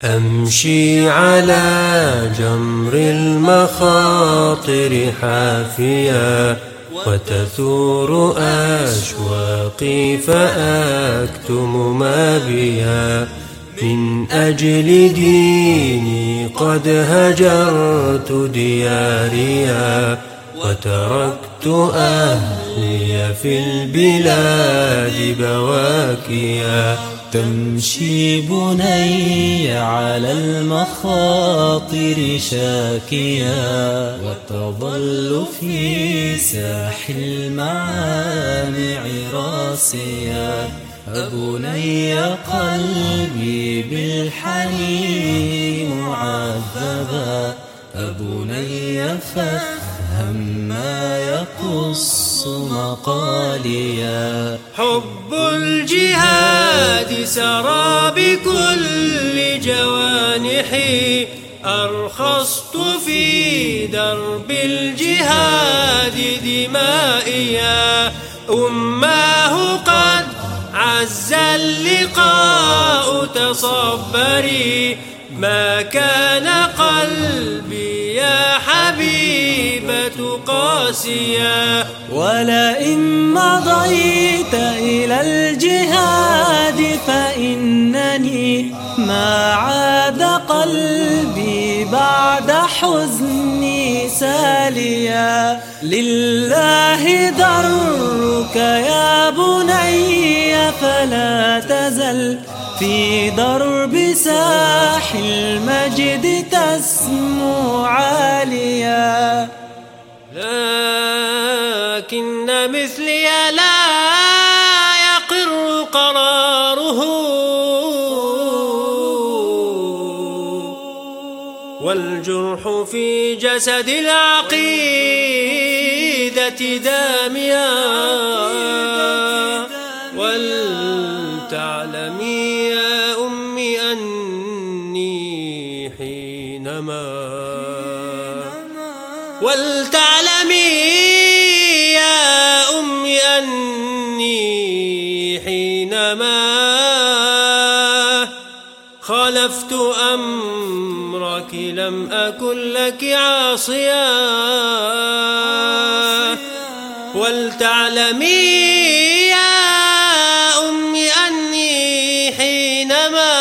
أمشي على جمر المخاطر حافيا، وتثور أشواقي فأكتم ما بيا. من أجل ديني قد هجرت دياريا، وتركت أهلي في البلاد بواكيا. تمشي بني على المخاطر شاكيا، وتظل في ساح المعامع راسيا. أبني قلبي بالحنين معذبا، أبني فافهم ما يقص مقاليا. حب الجهاد سرى بكل جوانحي، أرخصت في درب الجهاد دمائيا. أماه قد عز اللقاء تصبري، ما كان قلبي يا حبيبة قاسيا. ولئن مضيت إلى الجهاد فإنني ما عاد قلبي بعد حزني ساليا. لله درك يا بني، فلا تزل في درب ساح المجد تسمو عاليا. لكن مثلي لا يقر قراره، والجرح في جسد العقيدة داميا. ولتعلمي يا أمي أني حينما خالفت أمرك لم أكن لك عاصيا. ولتعلمي يا أمي أني حينما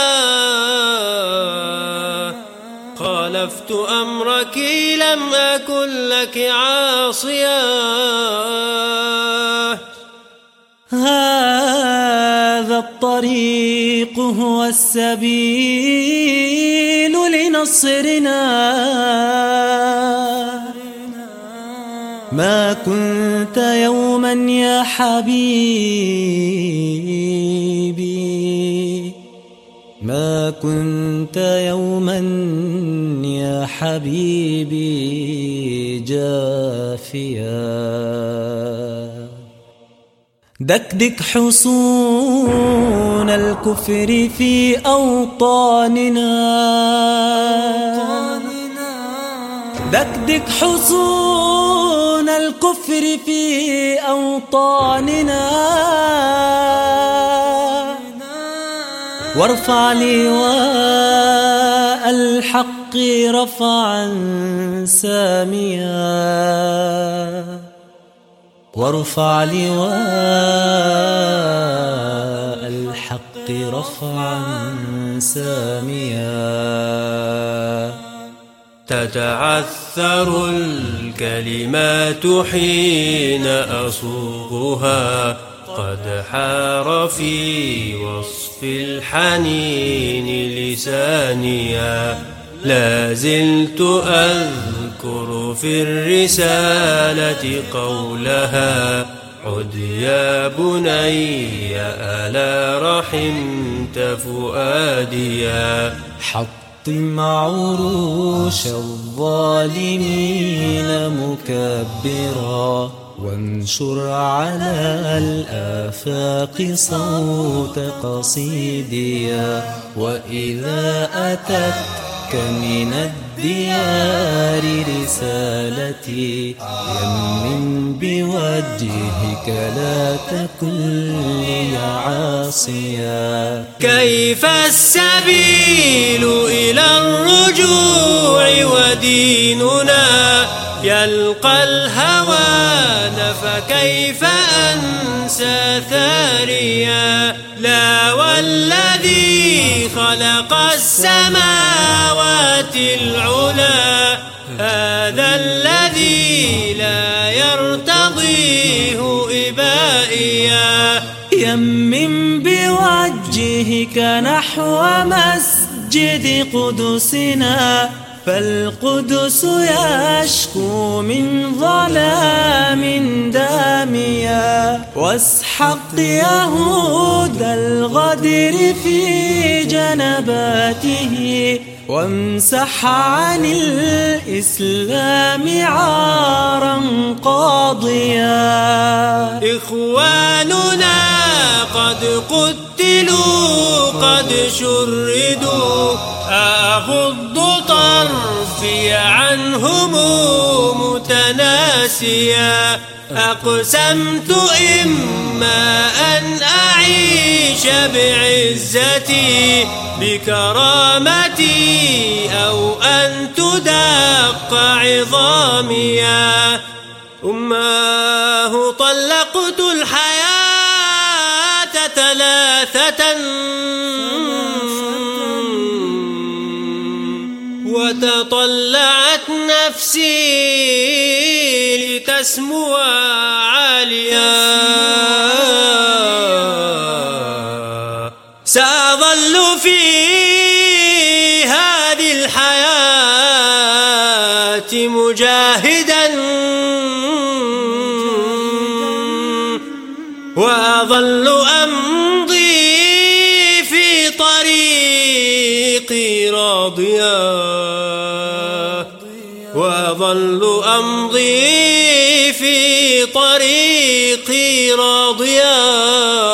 خالفت أمرك لم أكن لك عاصيا. هذا الطريق هو السبيل لنصرنا، ما كنت يوما يا حبيبي، ما كنت يوما يا حبيبي جافيا. دكدك حصون الكفر في أوطاننا، دكدك حصون الكفر في أوطاننا، وارفع لواء الحق رفعا ساميا، وارفع لواء الحق رفعا ساميا. تتعثر الكلمات حين أصوغها، قد حار في وصف الحنين لسانيا. لا زلت أذكر في الرسالة قولها، عد يا بني ألا رحمت فؤاديا. حطم عروش الظالمين مكبرا، وانشر على الآفاق صوت قصيديا. وإذا أتتك من الديار رسالتي يمن بوجهك لا تكن لي عاصيا. كيف السبيل إلى الرجوع وديننا يلقى الهوان، فكيف أنسى ثاريا؟ لا والذي خلق السماوات العلا، هذا الذي لا يرتضيه إبائيا. يمن بوجهك نحو مسجد قدسنا، فالقدس يشكو من ظلام داميا. واسحق يهود الغدر في جنباته، وامسح عن الإسلام عارا قاضيا. إخواننا قد قتلوا قد شردوا، أغض طرفي عنهم متناسيا. أقسمت إما أن أعيش بعزتي بكرامتي، أو أن تدق عظاميا. أماه طلقت الحياة ثلاثة، وتطلعت نفسي لتسمو عاليا. سأظل في هذه الحياة مجاهدا، وأظل أمضي في طريقي راضيا، وأظل أمضي في طريقي راضيا.